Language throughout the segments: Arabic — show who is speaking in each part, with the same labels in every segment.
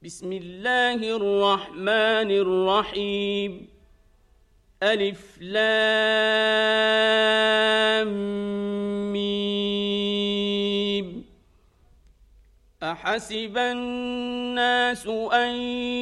Speaker 1: بسم الله الرحمن الرحيم ألف لام ميم أحسب الناس أن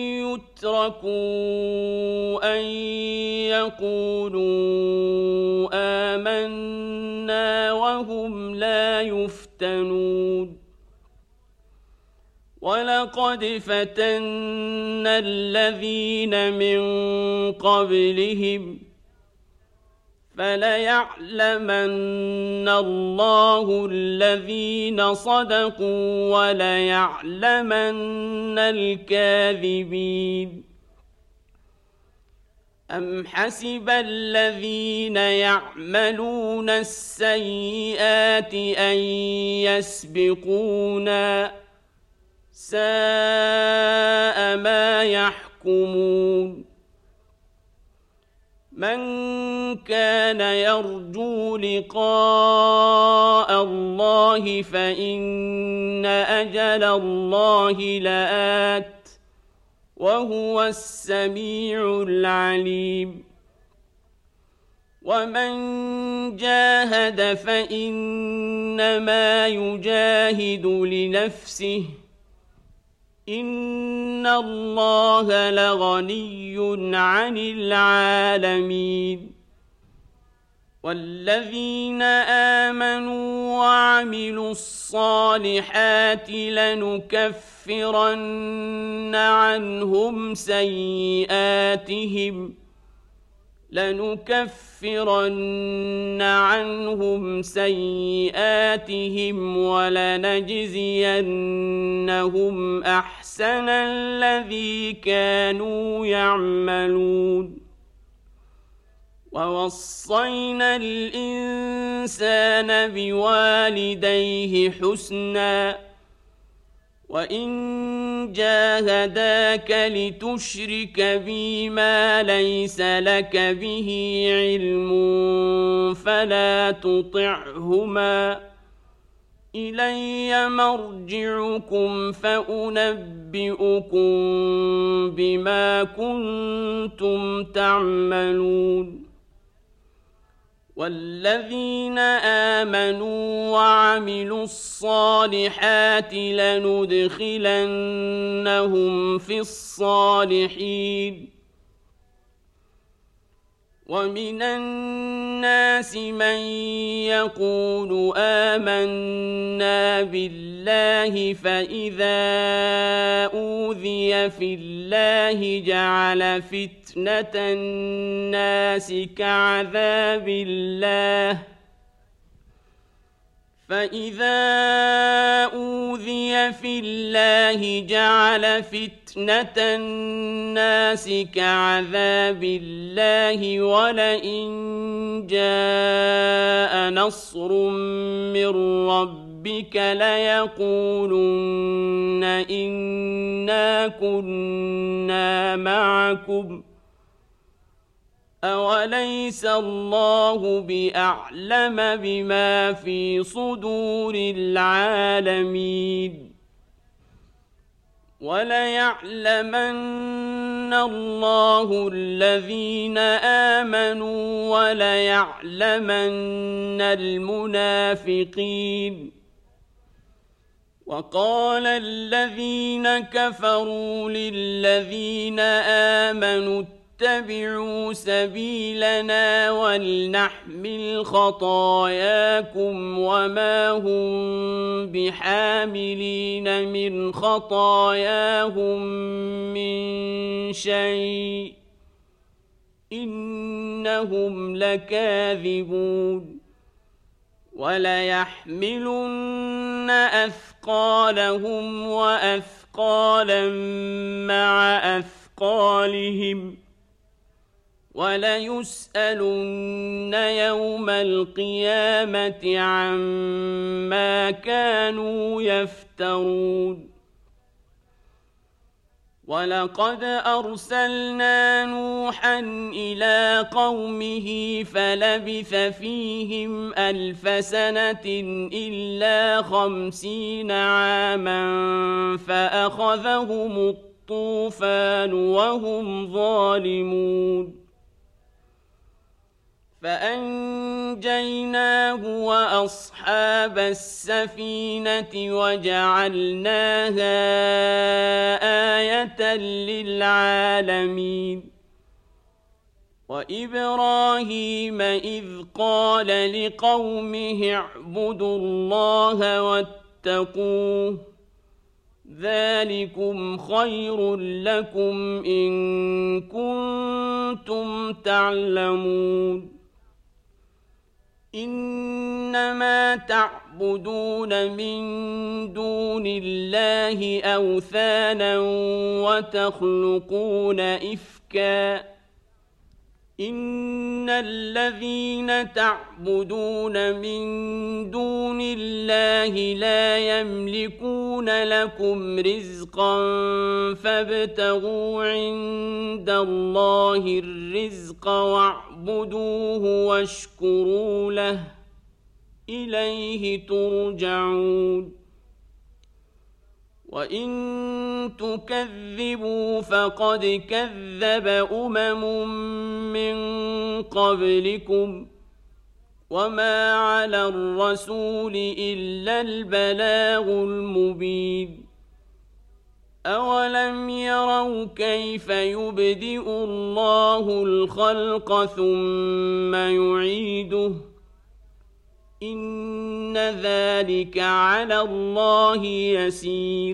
Speaker 1: يتركوا أن يقولوا آمنا وهم لا يفتنون ولقد فتنا الذين من قبلهم فليعلمن الله الذين صدقوا وليعلمن الكاذبين أم حسب الذين يعملون السيئات أن يسبقونا ساء ما يحكمون من كان يرجو لقاء الله فإن أجل الله لآت وهو السميع العليم ومن جاهد فإنما يجاهد لنفسه إن الله لغني عن العالمين والذين آمنوا وعملوا الصالحات لنكفرن عنهم سيئاتهم ولنجزينهم أحسن الذي كانوا يعملون ووصينا الإنسان بوالديه حسناً وإن جاهداك لتشرك بي ما ليس لك به علم فلا تطعهما إلي مرجعكم فأنبئكم بما كنتم تعملون والذين آمنوا وعملوا الصالحات لندخلنهم في الصالحين ومن الناس من يقول آمنا بالله فإذا أوذي في الله جعل فتنة الناس كعذاب الله ولئن جاء نصر من ربك ليقولن إنا كنا معكم أوليس الله بأعلم بما في صدور العالمين وليعلمن الله الذين آمنوا وليعلمن المنافقين وقال الذين كفروا للذين آمنوا اتبعوا سبيلنا ولنحمل خطاياكم وما هم بحاملين من خطاياهم من شيء إنهم لكاذبون وليحملن أثقالهم وأثقالا مع أثقالهم وليسألن يوم القيامة عما كانوا يفترون ولقد أرسلنا نوحا إلى قومه فلبث فيهم 1000 سنة إلا 50 عاما فأخذهم الطوفان وهم ظالمون فأنجيناه وأصحاب السفينة وجعلناها آية للعالمين وإبراهيم إذ قال لقومه اعبدوا الله واتقوه ذلكم خير لكم إن كنتم تعلمون إنما تعبدون من دون الله أوثانا وتخلقون إفكا إن الذين تعبدون من دون الله لا يملكون لكم رزقا فابتغوا عند الله الرزق واعبدوه واشكروا له إليه ترجعون وإن تكذبوا فقد كذب من قبلكم وما على الرسول إلا البلاغ المبين أولم يروا كيف يبدئ الله الخلق ثم يعيده إن ذلك على الله يسير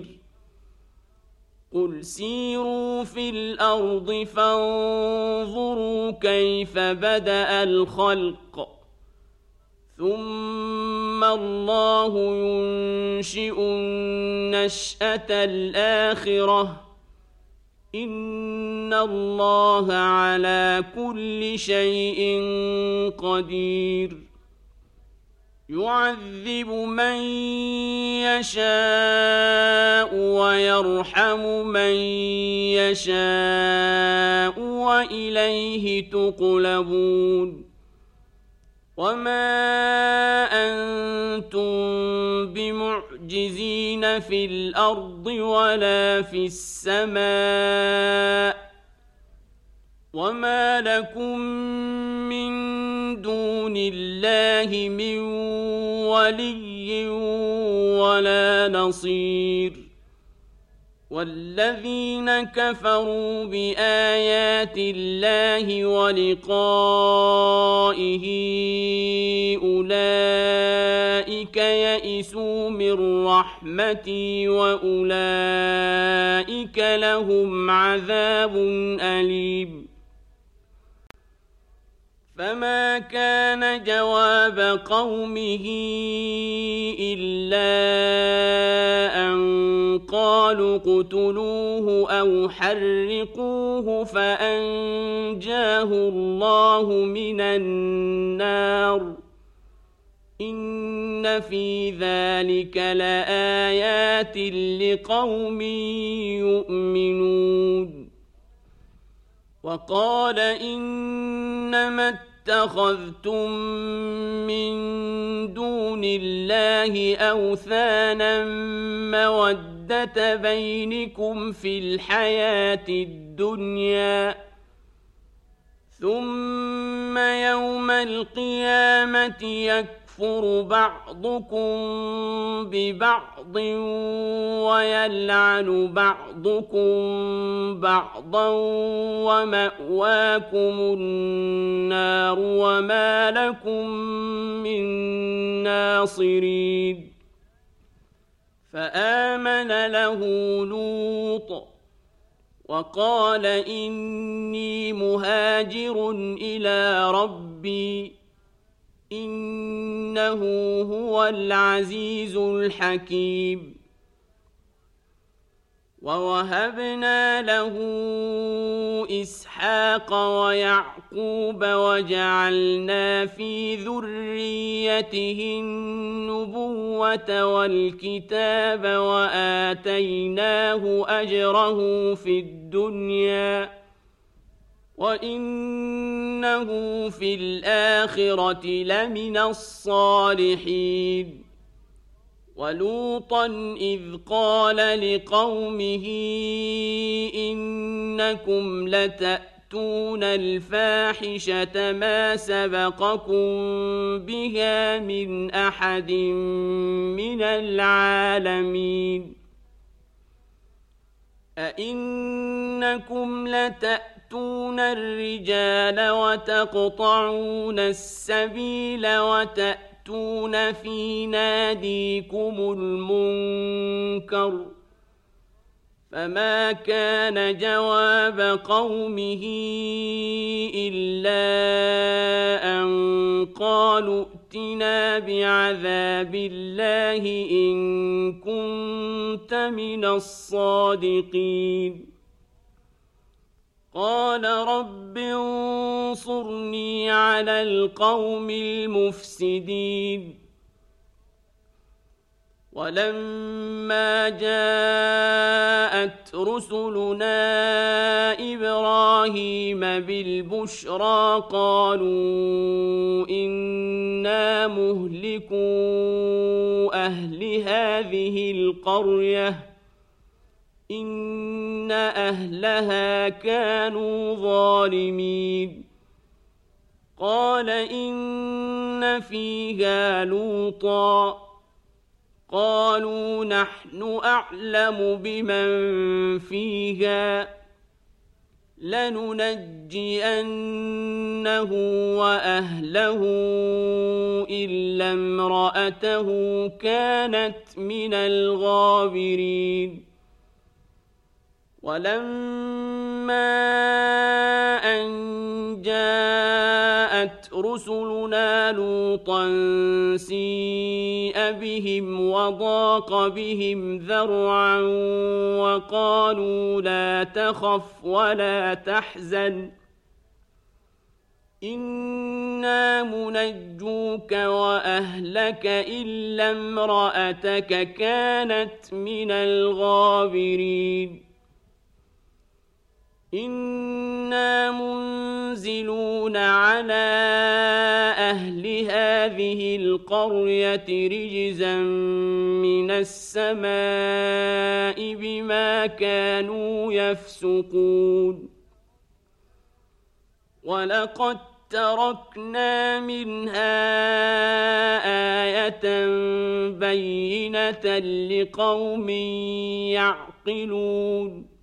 Speaker 1: قل سيروا في الأرض فانظروا كيف بدأ الخلق ثم الله ينشئ النشأة الآخرة إن الله على كل شيء قدير يعذب من يشاء ويرحم من يشاء وإليه تقلبون وما أنتم بمعجزين في الأرض ولا في السماء وما لكم من دون الله من ولي ولا نصير والذين كفروا بآيات الله ولقائه أولئك يئسوا من رحمتي وأولئك لهم عذاب أليم فما كان جواب قومه إلا أن قالوا اقتلوه أو حرقوه فأنجاه الله من النار إن في ذلك لآيات لقوم يؤمنون وقال إنما اتخذتم من دون الله أوثانا مودة بينكم في الحياة الدنيا ثم يوم القيامة يكفر بعضكم ببعض ويلعن بعضكم بعضا ومأواكم النار وما لكم من ناصرين فآمن له لوط وقال إني مهاجر إلى ربي إنه هو العزيز الحكيم ووهبنا له إسحاق ويعقوب وجعلنا في ذريته النبوة والكتاب وآتيناه أجره في الدنيا وإنه في الآخرة لمن الصالحين ولوطا إذ قال لقومه إنكم لتأتون الفاحشة ما سبقكم بها من أحد من العالمين أئنكم لتأتون الرجال وتقطعون السبيل وتأتون في ناديكم المنكر فما كان جواب قومه إلا أن قالوا ائتنا بعذاب الله إن كنت من الصادقين قال رب انصرني على القوم المفسدين ولما جاءت رسلنا إبراهيم بالبشرى قالوا إنا مهلكو أهل هذه القرية إن أهلها كانوا ظالمين قال إن فيها لوطا قالوا نحن أعلم بمن فيها لننجينه وأهله إلا امرأته كانت من الغابرين ولما أن جاءت رسلنا لوطا سيء بهم وضاق بهم ذرعا وقالوا لا تخف ولا تحزن إنا منجوك وأهلك إلا امرأتك كانت من الغابرين إنا منزلون على أهل هذه القرية رجزا من السماء بما كانوا يفسقون ولقد تركنا منها آية بينة لقوم يعقلون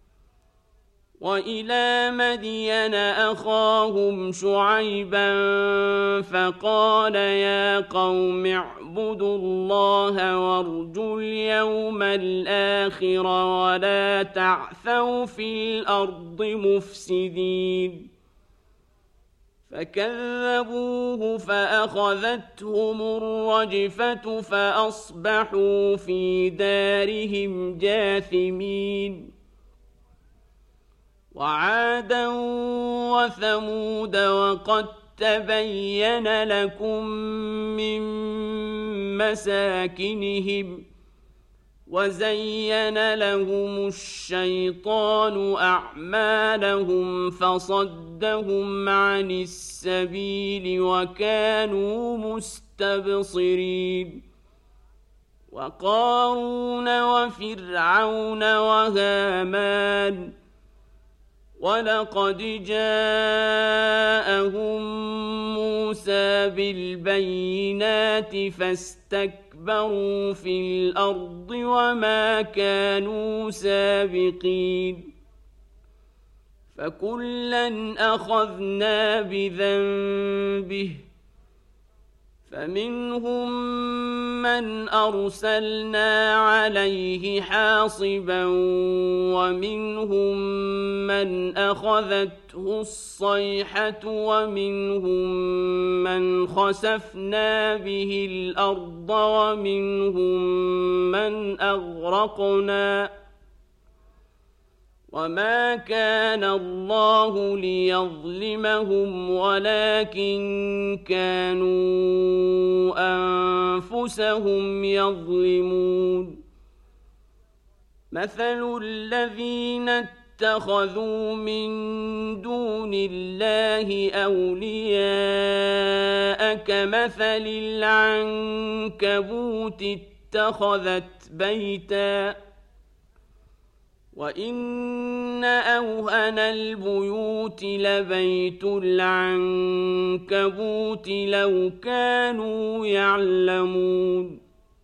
Speaker 1: وإلى مدين أخاهم شعيبا فقال يا قوم اعبدوا الله وارجوا اليوم الآخر ولا تعثوا في الأرض مفسدين فكذبوه فأخذتهم الرجفة فأصبحوا في دارهم جاثمين وعادا وثمود وقد تبين لكم من مساكنهم وزين لهم الشيطان أعمالهم فصدهم عن السبيل وكانوا مستبصرين وقارون وفرعون وهامان ولقد جاءهم موسى بالبينات فاستكبروا في الأرض وما كانوا سابقين فكلا أخذنا بذنبه فمنهم من أرسلنا عليه حاصبا ومنهم من أخذته الصيحة ومنهم من خسفنا به الأرض ومنهم من أغرقنا وما كان الله ليظلمهم ولكن كانوا أنفسهم يظلمون مثل الذين اتخذوا من دون الله أولياء كمثل العنكبوت اتخذت بيتا وإن أوهن البيوت لبيت العنكبوت لو كانوا يعلمون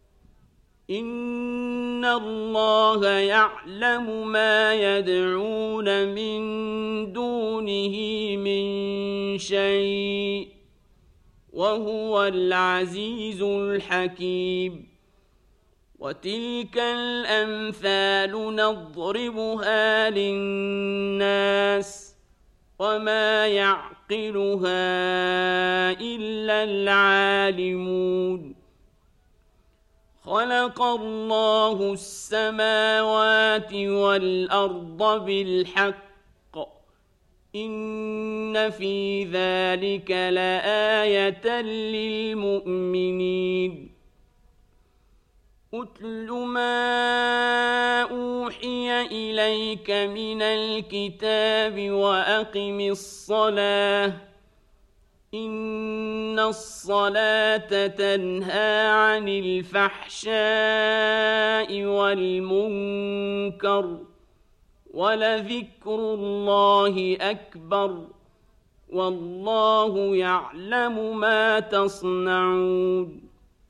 Speaker 1: إن الله يعلم ما يدعون من دونه من شيء وهو العزيز الحكيم وتلك الأمثال نضربها للناس وما يعقلها إلا العالمون خلق الله السماوات والأرض بالحق إن في ذلك لآية للمؤمنين أتل ما أوحي إليك من الكتاب وأقم الصلاة إن الصلاة تنهى عن الفحشاء والمنكر ولذكر الله أكبر والله يعلم ما تصنعون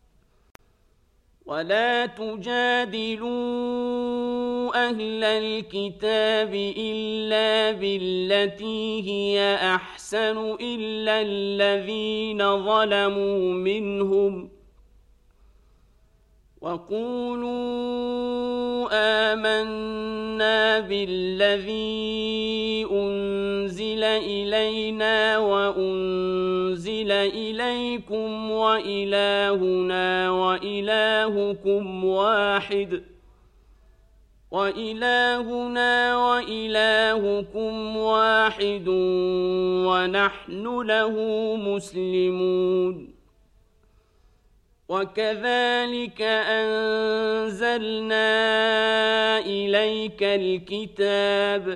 Speaker 1: ولا تجادلوا أهل الكتاب إلا بالتي هي أحسن إلا الذين ظلموا منهم وقولوا آمنا بالذي أنزل إلينا وأنزل إليكم وإلهنا وإلهكم واحد ونحن له مسلمون وكذلك أنزلنا إليك الكتاب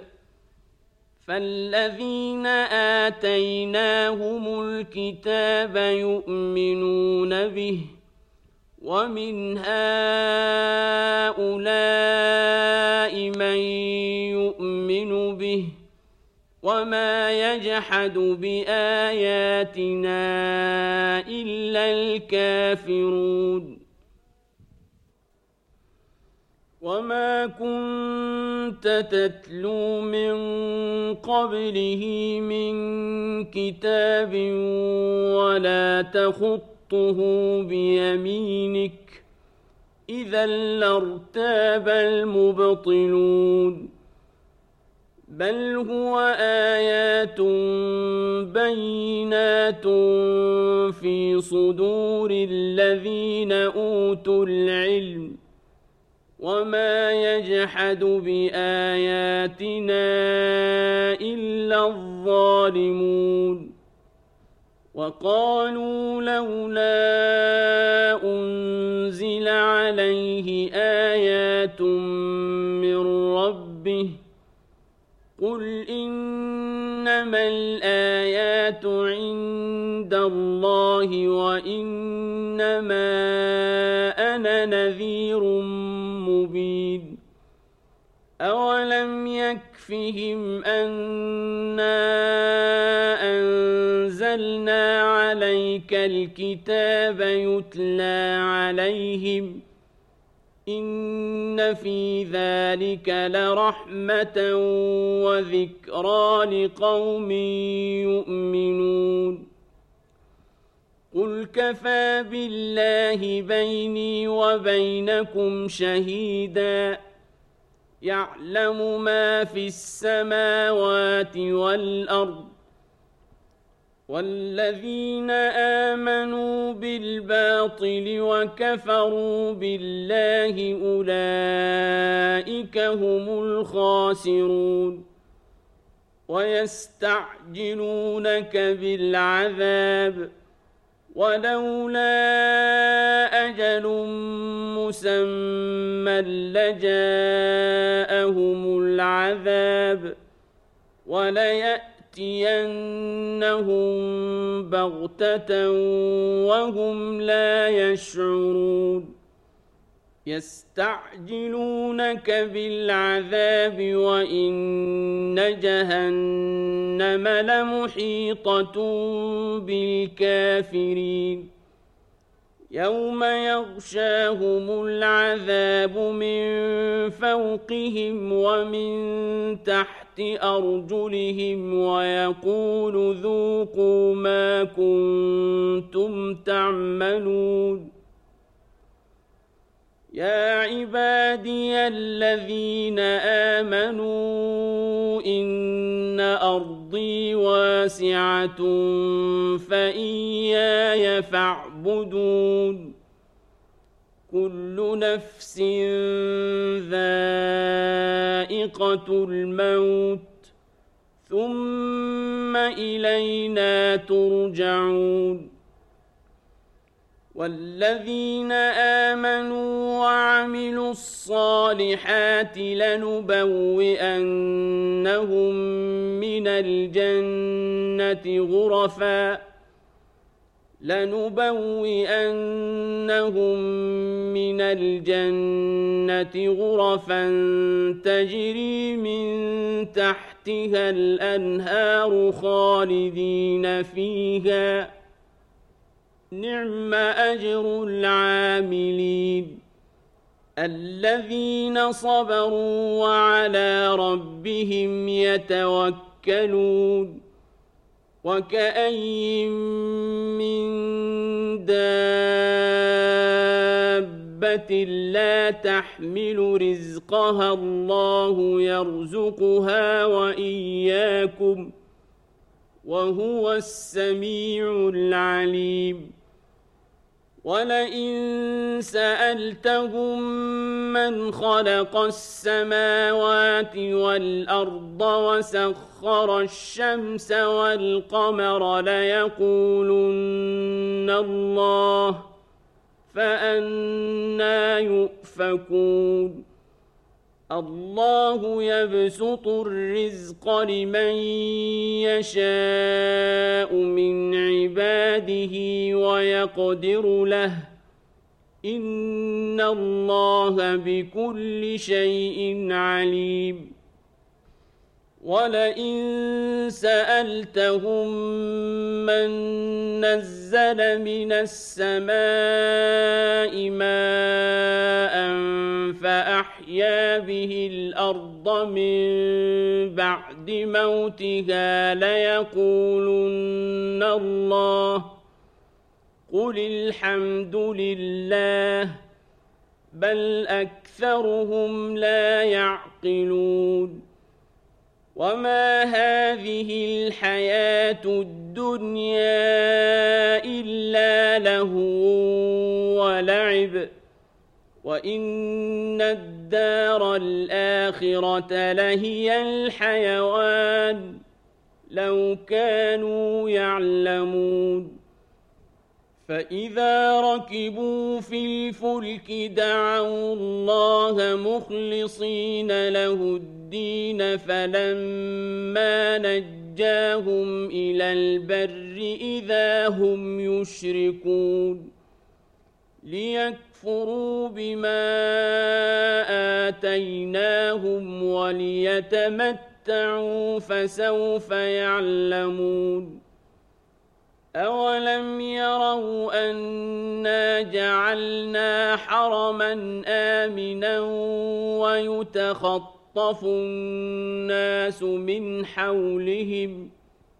Speaker 1: فالذين آتيناهم الكتاب يؤمنون به ومن هؤلاء من يؤمن به وما يجحد بآياتنا إلا الكافرون وما كنت تتلو من قبله من كتاب ولا تخطه بيمينك إذا لارتاب المبطلون بل هو آيات بينات في صدور الذين أوتوا العلم وما يجحد بآياتنا إلا الظالمون وقالوا لولا أنزل عليه آيات من ربه قل إنما الآيات عند الله وإنما أنا نذير مبين أولم يكفهم أنا أنزلنا عليك الكتاب يتلى عليهم إن في ذلك لرحمة وذكرى لقوم يؤمنون قل كفى بالله بيني وبينكم شهيدا يعلم ما في السماوات والأرض والذين آمنوا بالباطل وكفروا بالله أولئك هم الخاسرون ويستعجلونك بالعذاب ولولا أجل مسمى لجاءهم العذاب وليأتينهم بغتة وهم لا يشعرون يستعجلونك بالعذاب وإن جهنم لمحيطة بالكافرين يوم يغشاهم العذاب من فوقهم ومن تحت أرجلهم ويقول ذوقوا ما كنتم تعملون يا عبادي الذين آمنوا إن أرضي واسعة فإياي فاعبدون كل نفس ذائقة الموت ثم إلينا ترجعون والذين آمنوا وعملوا الصالحات لنبوئنهم من الجنة غرفا تجري من تحتها الأنهار خالدين فيها نعم أجر العاملين الذين صبروا وعلى ربهم يتوكلون وكأين من دابة لا تحمل رزقها الله يرزقها وإياكم وهو السميع العليم ولئن سألتهم من خلق السماوات والأرض وسخر الشمس والقمر ليقولن الله فأنى يؤفكون الله يبسط الرزق لمن يشاء من عباده ويقدر له إن الله بكل شيء عليم ولئن سألتهم من نزل من السماء ماء فأحيا به الأرض من بعد موتها ليقولن الله قل الحمد لله بل أكثرهم لا يعقلون وما هذه الحياة الدنيا إلا لهو ولعب وإن الدار الآخرة لهي الحيوان لو كانوا يعلمون فإذا ركبوا في الفلك دعوا الله مخلصين له الدين فلما نجاهم إلى البر إذا هم يشركون ليكفروا بما آتيناهم وليتمتعوا فسوف يعلمون أولم يروا أنا جعلنا حرما آمنا ويتخطف الناس من حولهم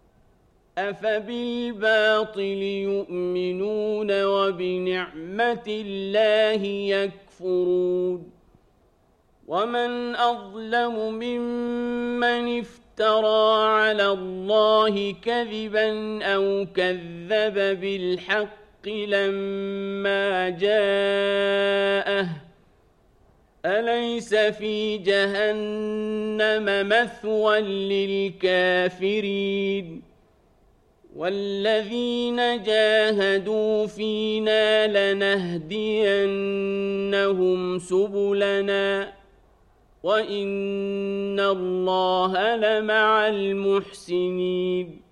Speaker 1: أفبالباطل يؤمنون وبنعمة الله يكفرون ومن أظلم ممن افترى على الله كذبا أو كذب بالحق لما جاءه أليس في جهنم مثوى للكافرين والذين جاهدوا فينا لنهدينهم سبلنا وإن الله لمع المحسنين